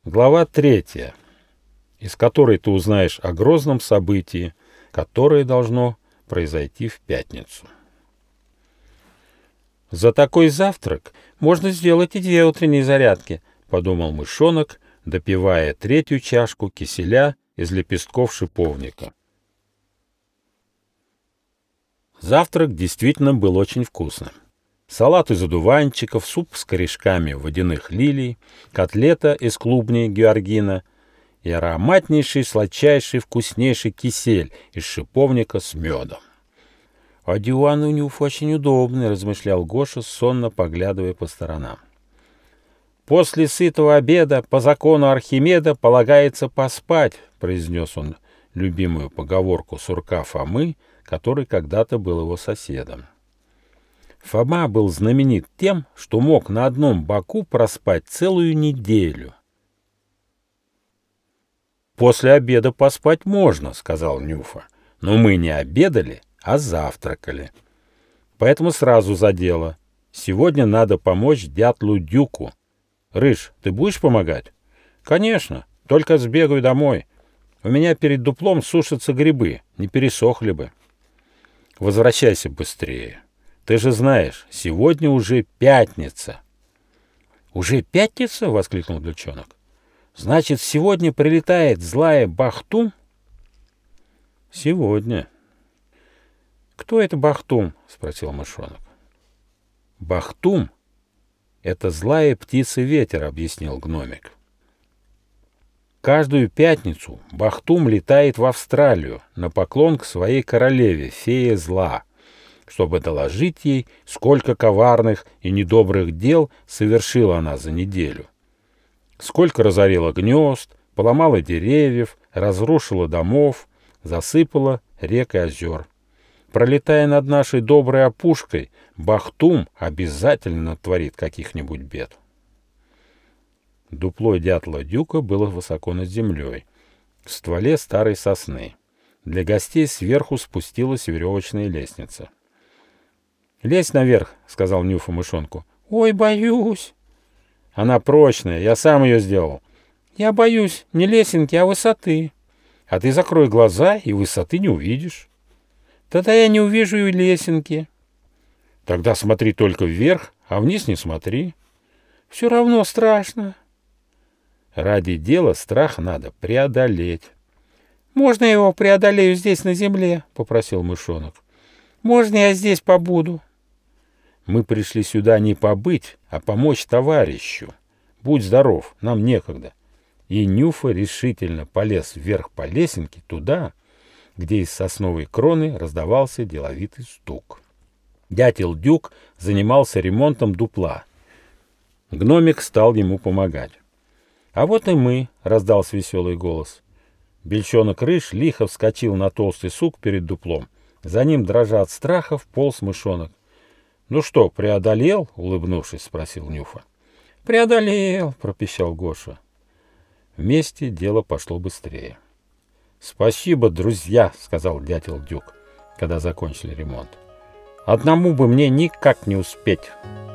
Глава 3, из которой ты узнаешь о грозном событии, которое должно произойти в пятницу. «За такой завтрак можно сделать и 2 утренние зарядки», — подумал мышонок, допивая 3-ю чашку киселя из лепестков шиповника. Завтрак действительно был очень вкусным. Салат из одуванчиков, суп с корешками водяных лилий, котлета из клубней георгина и ароматнейший, сладчайший, вкуснейший кисель из шиповника с медом. «А диван у Нюф очень удобный», — размышлял Гоша, сонно поглядывая по сторонам. «После сытого обеда по закону Архимеда полагается поспать», — произнес он любимую поговорку сурка Фомы, который когда-то был его соседом. Фома был знаменит тем, что мог на одном боку проспать целую неделю. «После обеда поспать можно», — сказал Нюфа, — «но мы не обедали, а завтракали. Поэтому сразу за дело. Сегодня надо помочь дятлу Дюку. Рыж, ты будешь помогать?» «Конечно, только сбегаю домой. У меня перед дуплом сушатся грибы, не пересохли бы». «Возвращайся быстрее. Ты же знаешь, сегодня уже пятница». «Уже пятница?» — воскликнул Ключонок. «Значит, сегодня прилетает злая Бахтум?» «Сегодня». «Кто это Бахтум?» — спросил мышонок. «Бахтум — это злая птица-ветер», — объяснил гномик. «Каждую пятницу Бахтум летает в Австралию на поклон к своей королеве, фее зла, чтобы доложить ей, сколько коварных и недобрых дел совершила она за неделю. Сколько разорила гнезд, поломала деревьев, разрушила домов, засыпала рек и озер. Пролетая над нашей доброй опушкой, Бахтум обязательно натворит каких-нибудь бед». Дупло дятла Дюка было высоко над землей, в стволе старой сосны. Для гостей сверху спустилась веревочная лестница. «Лезь наверх», — сказал Нюфа мышонку. «Ой, боюсь». «Она прочная, я сам ее сделал». «Я боюсь не лесенки, а высоты». «А ты закрой глаза, и высоты не увидишь». «Тогда я не увижу и лесенки». «Тогда смотри только вверх, а вниз не смотри». «Все равно страшно». «Ради дела страх надо преодолеть». «Можно я его преодолею здесь, на земле?» — попросил мышонок. «Можно я здесь побуду?» «Мы пришли сюда не побыть, а помочь товарищу. Будь здоров, нам некогда». И Нюфа решительно полез вверх по лесенке туда, где из сосновой кроны раздавался деловитый стук. Дятел Дюк занимался ремонтом дупла. Гномик стал ему помогать. «А вот и мы», — раздался веселый голос. Бельчонок-рыж лихо вскочил на толстый сук перед дуплом. За ним, дрожа от страха, вполз мышонок. «Ну что, преодолел?» — улыбнувшись, спросил Нюфа. «Преодолел», — пропищал Гоша. Вместе дело пошло быстрее. «Спасибо, друзья», — сказал дятел Дюк, когда закончили ремонт. «Одному бы мне никак не успеть».